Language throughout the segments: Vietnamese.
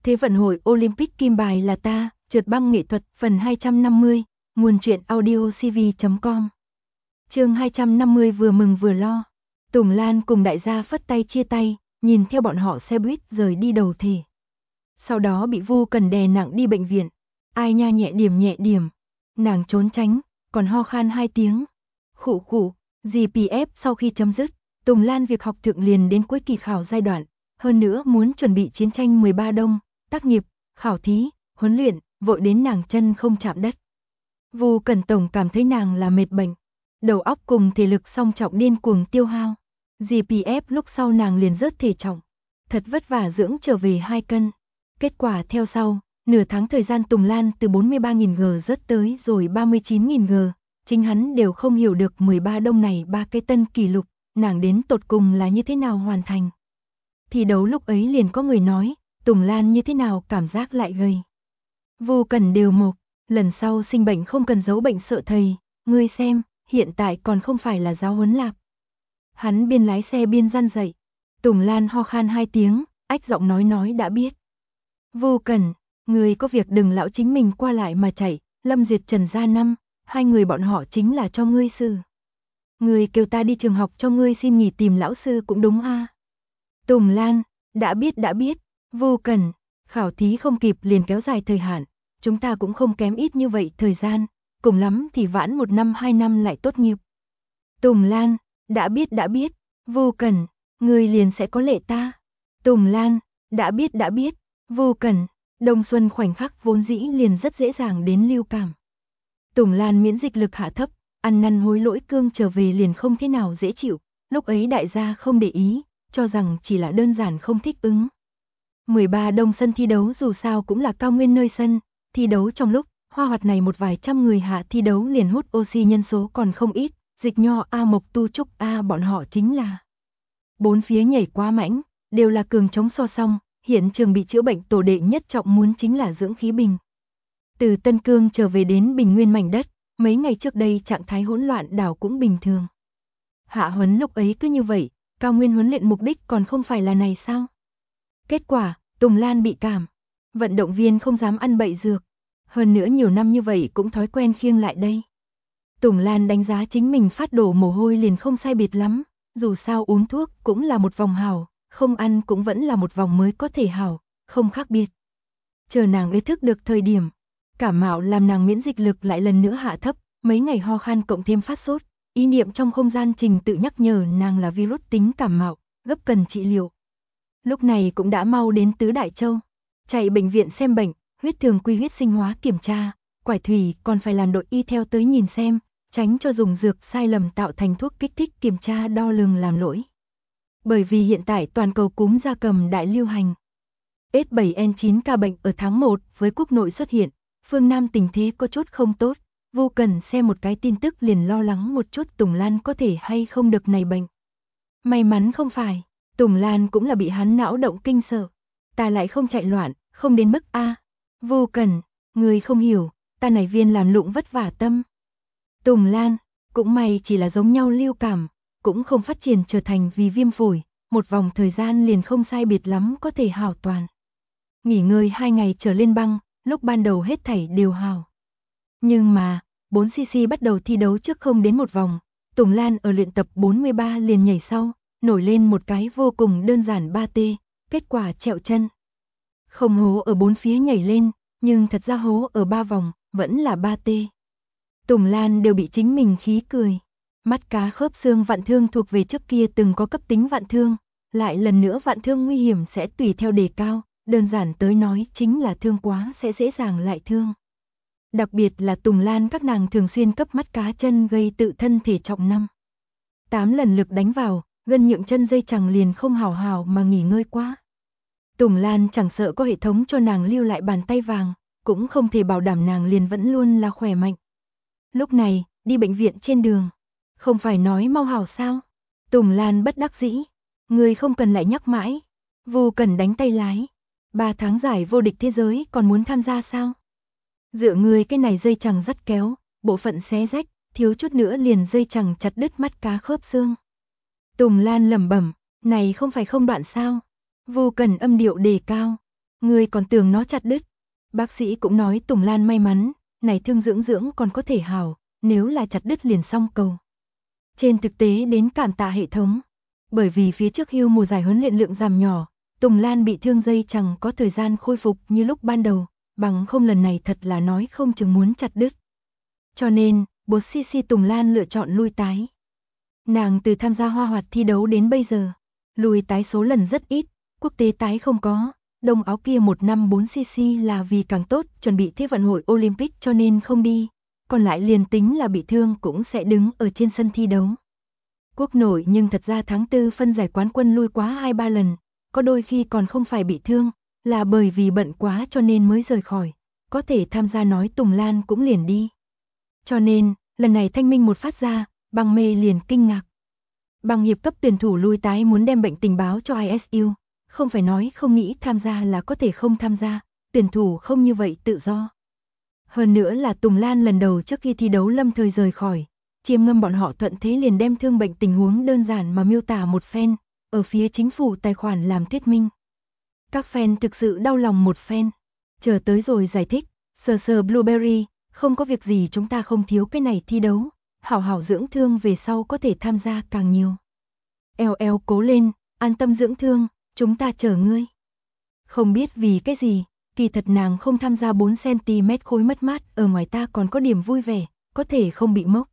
Thế vận hội Olympic kim bài là ta, trượt băng nghệ thuật phần 250, nguồn truyện audio cv.com. Chương 250 vừa mừng vừa lo. Tùng Lan cùng đại gia phất tay chia tay, nhìn theo bọn họ xe buýt rời đi đầu thề. Sau đó bị Vu Cần đè nặng đi bệnh viện. Ai nha nhẹ điểm. Nàng trốn tránh, còn ho khan 2 tiếng. Khụ khụ, GPF sau khi chấm dứt, Tùng Lan việc học thượng liền đến cuối kỳ khảo giai đoạn, hơn nữa muốn chuẩn bị chiến tranh 13 đông, tác nghiệp, khảo thí, huấn luyện, vội đến nàng chân không chạm đất. Vu Cần tổng cảm thấy nàng là mệt bệnh, đầu óc cùng thể lực song trọng điên cuồng tiêu hao. GPF lúc sau nàng liền rớt thể trọng, thật vất vả dưỡng trở về 2 cân. Kết quả theo sau, nửa tháng thời gian Tùng Lan từ 43.000 g rớt tới rồi 39.000 g, chính hắn đều không hiểu được 13 đông này 3 cái tân kỷ lục, nàng đến tột cùng là như thế nào hoàn thành. Thi đấu lúc ấy liền có người nói, Tùng Lan như thế nào cảm giác lại gầy. Vu Cần đều mộc, lần sau sinh bệnh không cần giấu bệnh sợ thầy, ngươi xem, hiện tại còn không phải là giáo huấn lạp. Hắn biên lái xe biên răn dậy. Tùng Lan ho khan 2 tiếng, ách giọng nói đã biết. Vu Cần, người có việc đừng lão chính mình qua lại mà chạy, Lâm Duyệt Trần Gia Năm, hai người bọn họ chính là cho ngươi sư. Người kêu ta đi trường học cho ngươi xin nghỉ tìm lão sư cũng đúng a. Tùng Lan, đã biết, Vu Cần, khảo thí không kịp liền kéo dài thời hạn, chúng ta cũng không kém ít như vậy thời gian, cùng lắm thì vãn 1 năm 2 năm lại tốt nghiệp. Tùng Lan, đã biết, Vu Cần, người liền sẽ có lệ ta. Tùng Lan, đã biết, Vu Cần, đông xuân khoảnh khắc vốn dĩ liền rất dễ dàng đến lưu cảm. Tùng Lan miễn dịch lực hạ thấp, ăn năn hối lỗi cương trở về liền không thế nào dễ chịu, lúc ấy đại gia không để ý, cho rằng chỉ là đơn giản không thích ứng. 13 đông sân thi đấu dù sao cũng là cao nguyên nơi sân, thi đấu trong lúc hoa hoạt này một vài trăm người hạ thi đấu liền hút oxy nhân số còn không ít, Dịch Nho A Mộc Tu Trúc A bọn họ chính là. Bốn phía nhảy quá mãnh, đều là cường chống so song, hiện trường bị chữa bệnh tổ đệ nhất trọng muốn chính là dưỡng khí bình. Từ Tân Cương trở về đến Bình Nguyên mảnh đất, mấy ngày trước đây trạng thái hỗn loạn đảo cũng bình thường. Hạ huấn lúc ấy cứ như vậy, cao nguyên huấn luyện mục đích còn không phải là này sao? Kết quả, Tùng Lan bị cảm, vận động viên không dám ăn bậy dược, hơn nữa nhiều năm như vậy cũng thói quen khiêng lại đây. Tùng Lan đánh giá chính mình phát đổ mồ hôi liền không sai biệt lắm, dù sao uống thuốc cũng là một vòng hảo, không ăn cũng vẫn là một vòng mới có thể hảo, không khác biệt. Chờ nàng ý thức được thời điểm, cảm mạo làm nàng miễn dịch lực lại lần nữa hạ thấp, mấy ngày ho khan cộng thêm phát sốt, ý niệm trong không gian trình tự nhắc nhở nàng là virus tính cảm mạo, gấp cần trị liệu. Lúc này cũng đã mau đến Tứ Đại Châu, chạy bệnh viện xem bệnh, huyết thường quy huyết sinh hóa kiểm tra, quải thủy còn phải làm đội y theo tới nhìn xem, tránh cho dùng dược sai lầm tạo thành thuốc kích thích kiểm tra đo lường làm lỗi. Bởi vì hiện tại toàn cầu cúm gia cầm đại lưu hành. S7N9 ca bệnh ở tháng 1 với quốc nội xuất hiện, phương Nam tình thế có chút không tốt, Vu Cần xem một cái tin tức liền lo lắng một chút Tùng Lan có thể hay không được này bệnh. May mắn không phải, Tùng Lan cũng là bị hắn não động kinh sợ. Ta lại không chạy loạn, không đến mức A. Vu Cần, người không hiểu, ta này viên làm lụng vất vả tâm. Tùng Lan, cũng may chỉ là giống nhau lưu cảm, cũng không phát triển trở thành vì viêm phổi, một vòng thời gian liền không sai biệt lắm có thể hảo toàn. Nghỉ ngơi 2 ngày trở lên băng, lúc ban đầu hết thảy đều hảo. Nhưng mà, 4cc bắt đầu thi đấu trước không đến một vòng, Tùng Lan ở luyện tập 43 liền nhảy sau, nổi lên một cái vô cùng đơn giản 3T, kết quả trẹo chân. Không hố ở 4 phía nhảy lên, nhưng thật ra hố ở 3 vòng, vẫn là 3T. Tùng Lan đều bị chính mình khí cười. Mắt cá khớp xương vạn thương thuộc về trước kia từng có cấp tính vạn thương, lại lần nữa vạn thương nguy hiểm sẽ tùy theo đề cao, đơn giản tới nói chính là thương quá sẽ dễ dàng lại thương. Đặc biệt là Tùng Lan các nàng thường xuyên cấp mắt cá chân gây tự thân thể trọng 8 lần lực đánh vào, gân nhượng chân dây chằng liền không hào hào mà nghỉ ngơi quá. Tùng Lan chẳng sợ có hệ thống cho nàng lưu lại bàn tay vàng, cũng không thể bảo đảm nàng liền vẫn luôn là khỏe mạnh. Lúc này, đi bệnh viện trên đường, không phải nói mau hảo sao? Tùng Lan bất đắc dĩ, người không cần lại nhắc mãi. Vu Cần đánh tay lái, 3 tháng giải vô địch thế giới còn muốn tham gia sao? Dựa người cái này dây chằng dắt kéo, bộ phận xé rách, thiếu chút nữa liền dây chằng chặt đứt mắt cá khớp xương. Tùng Lan lẩm bẩm, này không phải không đoạn sao? Vu Cần âm điệu đề cao, Ngươi còn tưởng nó chặt đứt. Bác sĩ cũng nói Tùng Lan may mắn, này thương dưỡng dưỡng còn có thể hảo, nếu là chặt đứt liền xong cầu. Trên thực tế đến cảm tạ hệ thống. Bởi vì phía trước hưu mùa giải huấn luyện lượng giảm nhỏ, Tùng Lan bị thương dây chẳng có thời gian khôi phục như lúc ban đầu, bằng không lần này thật là nói không chừng muốn chặt đứt. Cho nên, bố CC Tùng Lan lựa chọn lui tái. Nàng từ tham gia hoa hoạt thi đấu đến bây giờ, lui tái số lần rất ít, quốc tế tái không có, đông áo kia 1 năm 4cc là vì càng tốt chuẩn bị Thế vận hội Olympic cho nên không đi, còn lại liền tính là bị thương cũng sẽ đứng ở trên sân thi đấu. Quốc nội nhưng thật ra tháng 4 phân giải quán quân lui quá 2-3 lần, có đôi khi còn không phải bị thương, là bởi vì bận quá cho nên mới rời khỏi, có thể tham gia nói Tùng Lan cũng liền đi. Cho nên, lần này thanh minh một phát ra, Băng Mê liền kinh ngạc. Băng hiệp cấp tuyển thủ lui tái muốn đem bệnh tình báo cho ISU, không phải nói không nghĩ tham gia là có thể không tham gia, tuyển thủ không như vậy tự do. Hơn nữa là Tùng Lan lần đầu trước khi thi đấu lâm thời rời khỏi, Chiêm Ngâm bọn họ thuận thế liền đem thương bệnh tình huống đơn giản mà miêu tả một phen, ở phía chính phủ tài khoản làm thuyết minh. Các fan thực sự đau lòng một phen, chờ tới rồi giải thích, sờ Blueberry, không có việc gì chúng ta không thiếu cái này thi đấu, hảo hảo dưỡng thương về sau có thể tham gia càng nhiều. Eo cố lên, an tâm dưỡng thương, chúng ta chờ ngươi. Không biết vì cái gì, kỳ thật nàng không tham gia 4cm khối mất mát, ở ngoài ta còn có điểm vui vẻ, có thể không bị mốc.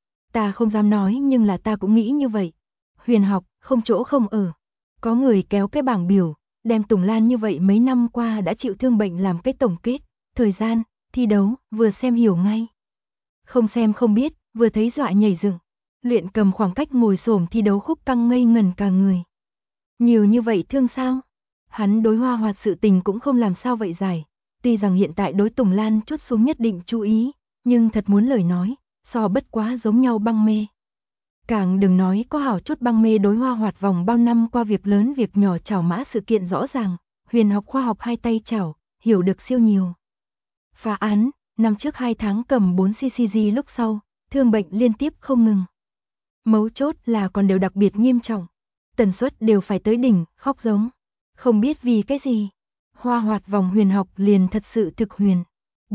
Ta không dám nói nhưng là ta cũng nghĩ như vậy. Huyền học, không chỗ không ở. Có người kéo cái bảng biểu, đem Tùng Lan như vậy mấy năm qua đã chịu thương bệnh làm cái tổng kết, thời gian, thi đấu, vừa xem hiểu ngay. Không xem không biết, vừa thấy dọa nhảy dựng. Luyện cầm khoảng cách ngồi xổm thi đấu Khúc Căng ngây ngẩn cả người. Nhiều như vậy thương sao? Hắn đối hoa hoạt sự tình cũng không làm sao vậy giải. Tuy rằng hiện tại đối Tùng Lan chốt xuống nhất định chú ý, nhưng thật muốn lời nói, so bất quá giống nhau Băng Mê. Càng đừng nói có hảo chút Băng Mê đối hoa hoạt vòng bao năm qua việc lớn việc nhỏ chảo mã sự kiện rõ ràng, huyền học khoa học hai tay chảo, hiểu được siêu nhiều. Phá án, năm trước 2 tháng cầm 4ccg lúc sau, thương bệnh liên tiếp không ngừng. Mấu chốt là còn đều đặc biệt nghiêm trọng, tần suất đều phải tới đỉnh, khóc giống. Không biết vì cái gì, hoa hoạt vòng huyền học liền thật sự thực huyền.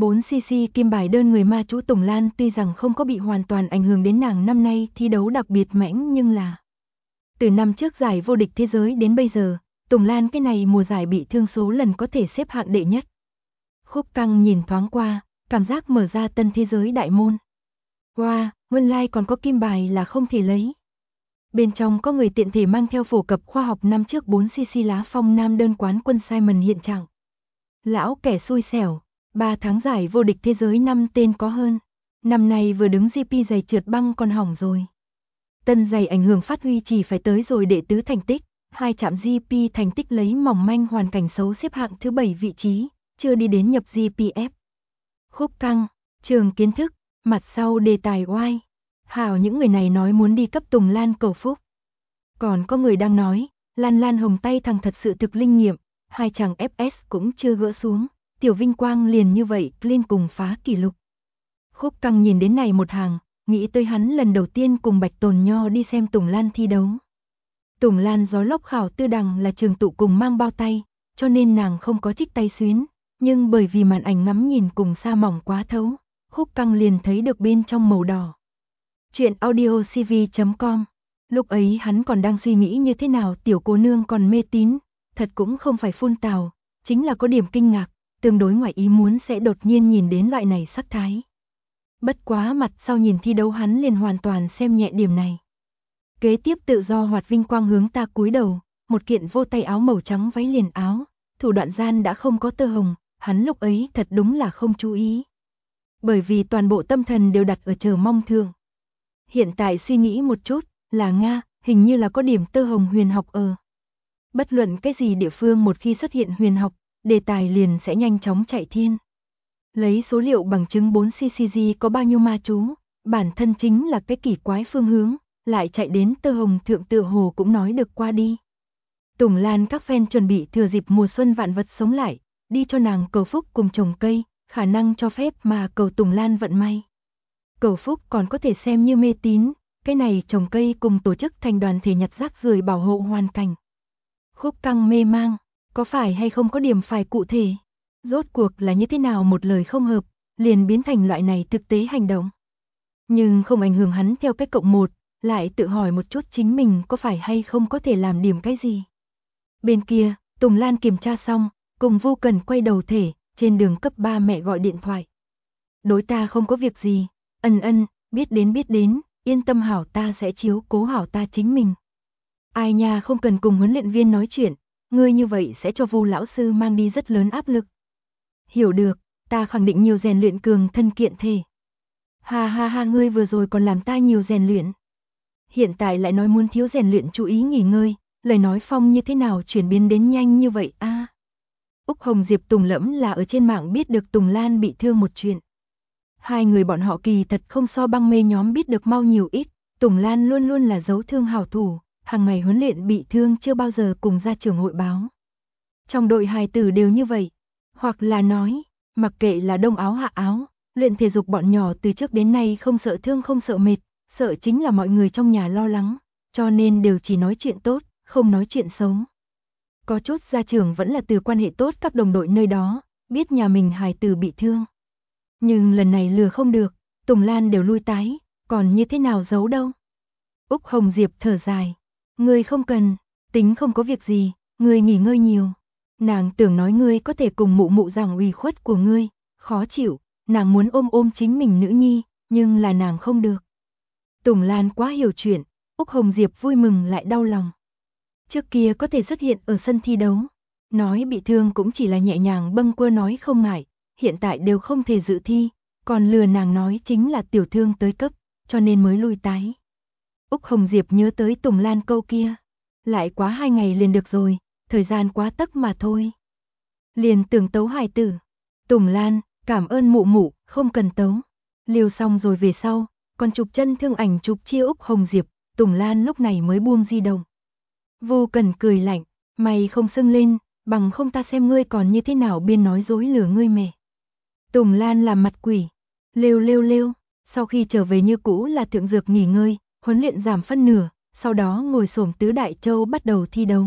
4cc kim bài đơn người ma chú Tùng Lan tuy rằng không có bị hoàn toàn ảnh hưởng đến nàng năm nay thi đấu đặc biệt mãnh nhưng là từ năm trước giải vô địch thế giới đến bây giờ, Tùng Lan cái này mùa giải bị thương số lần có thể xếp hạng đệ nhất. Khúc Căng nhìn thoáng qua, cảm giác mở ra tân thế giới đại môn. Wow, nguyên lai còn có kim bài là không thể lấy. Bên trong có người tiện thể mang theo phổ cập khoa học năm trước 4cc lá phong nam đơn quán quân Simon hiện trạng. Lão kẻ xui xẻo, 3 tháng giải vô địch thế giới 5 tên có hơn. Năm nay vừa đứng GP giày trượt băng còn hỏng rồi. Tân giày ảnh hưởng phát huy chỉ phải tới rồi đệ tứ thành tích, 2 chạm GP thành tích lấy mỏng manh hoàn cảnh xấu xếp hạng thứ 7 vị trí, chưa đi đến nhập GPF. Khúc Căng, trường kiến thức, mặt sau đề tài oai. Hảo những người này nói muốn đi cấp Tùng Lan cầu phúc. Còn có người đang nói, Lan Hồng tay thằng thật sự thực linh nghiệm, 2 chàng FS cũng chưa gỡ xuống, tiểu vinh quang liền như vậy clean cùng phá kỷ lục. Khúc Căng nhìn đến này một hàng, nghĩ tới hắn lần đầu tiên cùng Bạch Tồn Nho đi xem Tùng Lan thi đấu. Tùng Lan gió lốc khảo tư đằng là trường tụ cùng mang bao tay, cho nên nàng không có trích tay xuyến, nhưng bởi vì màn ảnh ngắm nhìn cùng sa mỏng quá thấu, Khúc Căng liền thấy được bên trong màu đỏ. Chuyện audiocv.com. Lúc ấy hắn còn đang suy nghĩ như thế nào tiểu cô nương còn mê tín, thật cũng không phải phun tào, chính là có điểm kinh ngạc, tương đối ngoài ý muốn sẽ đột nhiên nhìn đến loại này sắc thái. Bất quá mặt sau nhìn thi đấu hắn liền hoàn toàn xem nhẹ điểm này. Kế tiếp tự do hoạt vinh quang hướng ta cúi đầu, một kiện vô tay áo màu trắng váy liền áo, thủ đoạn gian đã không có tơ hồng, hắn lúc ấy thật đúng là không chú ý. Bởi vì toàn bộ tâm thần đều đặt ở chờ mong thượng. Hiện tại suy nghĩ một chút, là Nga, hình như là có điểm tơ hồng huyền học ở. Bất luận cái gì địa phương một khi xuất hiện huyền học, đề tài liền sẽ nhanh chóng chạy thiên. Lấy số liệu bằng chứng 4ccg có bao nhiêu ma chú, bản thân chính là cái kỳ quái phương hướng, lại chạy đến tơ hồng thượng tựa hồ cũng nói được qua đi. Tùng Lan các fan chuẩn bị thừa dịp mùa xuân vạn vật sống lại, đi cho nàng cầu phúc cùng trồng cây, khả năng cho phép mà cầu Tùng Lan vận may. Cầu phúc còn có thể xem như mê tín, cái này trồng cây cùng tổ chức thành đoàn thể nhặt rác rưởi bảo hộ hoàn cảnh. Khúc Căng mê mang, Có phải hay không có điểm phải cụ thể? Rốt cuộc là như thế nào một lời không hợp, liền biến thành loại này thực tế hành động. Nhưng không ảnh hưởng hắn theo cách cộng một, lại tự hỏi một chút chính mình có phải hay không có thể làm điểm cái gì. Bên kia, Tùng Lan kiểm tra xong, cùng Vô Cần quay đầu thể, trên đường cấp ba mẹ gọi điện thoại. Đối ta không có việc gì, biết đến, yên tâm hảo ta sẽ chiếu cố hảo ta chính mình. Ai nha không cần cùng huấn luyện viên nói chuyện, ngươi như vậy sẽ cho Vu lão sư mang đi rất lớn áp lực. Hiểu được, ta khẳng định nhiều rèn luyện cường thân kiện thể. Ha ha ha ngươi vừa rồi còn làm ta nhiều rèn luyện. Hiện tại lại nói muốn thiếu rèn luyện chú ý nghỉ ngơi, lời nói phong như thế nào chuyển biến đến nhanh như vậy a? Úc Hồng Diệp Tùng Lẫm là ở trên mạng biết được Tùng Lan bị thương một chuyện. Hai người bọn họ kỳ thật không so băng mê nhóm biết được mau nhiều ít, Tùng Lan luôn luôn là dấu thương hảo thủ, hàng ngày huấn luyện bị thương chưa bao giờ cùng ra trường hội báo. Trong đội hài tử đều như vậy, hoặc là nói, mặc kệ là đông áo hạ áo, luyện thể dục bọn nhỏ từ trước đến nay không sợ thương không sợ mệt, sợ chính là mọi người trong nhà lo lắng, cho nên đều chỉ nói chuyện tốt, không nói chuyện xấu. Có chút gia trưởng vẫn là từ quan hệ tốt các đồng đội nơi đó, biết nhà mình hài tử bị thương. Nhưng lần này lừa không được, Tùng Lan đều lui tái, còn như thế nào giấu đâu. Úc Hồng Diệp thở dài, ngươi không cần, tính không có việc gì, ngươi nghỉ ngơi nhiều. Nàng tưởng nói ngươi có thể cùng mụ mụ giảng ủy khuất của ngươi, khó chịu, nàng muốn ôm chính mình nữ nhi, nhưng là nàng không được. Tùng Lan quá hiểu chuyện, Úc Hồng Diệp vui mừng lại đau lòng. Trước kia có thể xuất hiện ở sân thi đấu, nói bị thương cũng chỉ là nhẹ nhàng bâng quơ nói không ngại, hiện tại đều không thể dự thi, còn lừa nàng nói chính là tiểu thương tới cấp, cho nên mới lui tái. Úc Hồng Diệp nhớ tới Tùng Lan câu kia, lại quá 2 ngày liền được rồi, thời gian quá tấp mà thôi. Liền tưởng tấu hài tử. Tùng Lan, cảm ơn mụ mụ, không cần tấu. Liều xong rồi về sau, còn chụp chân thương ảnh chụp chia Úc Hồng Diệp, Tùng Lan lúc này mới buông di động. Vô Cần cười lạnh, mày không sưng lên, bằng không ta xem ngươi còn như thế nào biên nói dối lừa ngươi mẹ. Tùng Lan làm mặt quỷ, lêu, sau khi trở về như cũ là thượng dược nghỉ ngơi, huấn luyện giảm phân nửa, sau đó ngồi xổm tứ đại châu bắt đầu thi đấu.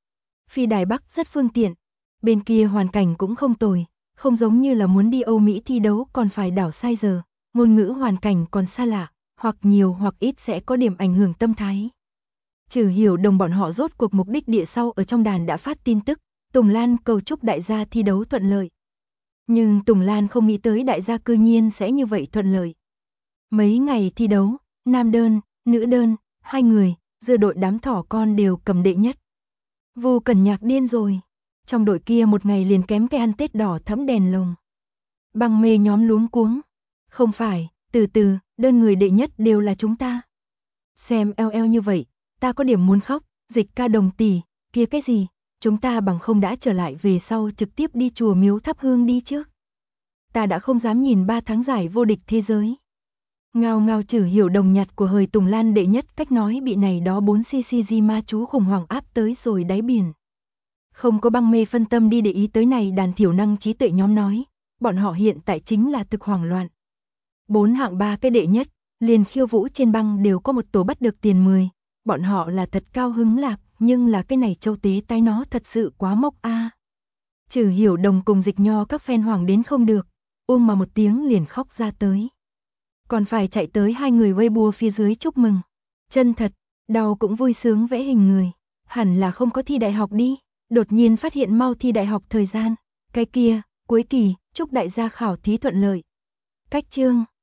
Phi Đài Bắc rất phương tiện, bên kia hoàn cảnh cũng không tồi, không giống như là muốn đi Âu Mỹ thi đấu còn phải đảo sai giờ, ngôn ngữ hoàn cảnh còn xa lạ, hoặc nhiều hoặc ít sẽ có điểm ảnh hưởng tâm thái. Trừ Hiểu Đồng bọn họ rốt cuộc mục đích địa sau ở trong đàn đã phát tin tức, Tùng Lan cầu chúc đại gia thi đấu thuận lợi. Nhưng Tùng Lan không nghĩ tới đại gia cư nhiên sẽ như vậy thuận lợi. Mấy ngày thi đấu, nam đơn, nữ đơn, 2 người, giữa đội đám thỏ con đều cầm đệ nhất. Vô Cần nhạc điên rồi. Trong đội kia một ngày liền kém cái ăn Tết đỏ thẫm đèn lồng. Băng mê nhóm luống cuống. Không phải, từ từ, đơn người đệ nhất đều là chúng ta. Xem eo như vậy, ta có điểm muốn khóc, Dịch ca đồng tỷ, kia cái gì, chúng ta bằng không đã trở lại về sau trực tiếp đi chùa miếu thắp hương đi trước. Ta đã không dám nhìn 3 tháng giải vô địch thế giới. Ngao Trừ Hiểu Đồng nhặt của hời Tùng Lan đệ nhất cách nói bị này đó 4cc ma chú khủng hoảng áp tới rồi đáy biển. Không có băng mê phân tâm đi để ý tới này đàn thiểu năng trí tuệ nhóm nói, bọn họ hiện tại chính là thực hoảng loạn. 4 hạng 3 cái đệ nhất, liền khiêu vũ trên băng đều có một tổ bắt được tiền 10, bọn họ là thật cao hứng lạc, nhưng là cái này châu tế tay nó thật sự quá mốc a. Trừ Hiểu Đồng cùng Dịch Nho các fan hoảng đến không được, mà một tiếng liền khóc ra tới. Còn phải chạy tới 2 người Weibo phía dưới chúc mừng. Chân thật, đau cũng vui sướng vẽ hình người, hẳn là không có thi đại học đi, đột nhiên phát hiện mau thi đại học thời gian, cái kia, cuối kỳ, chúc đại gia khảo thí thuận lợi. Cách chương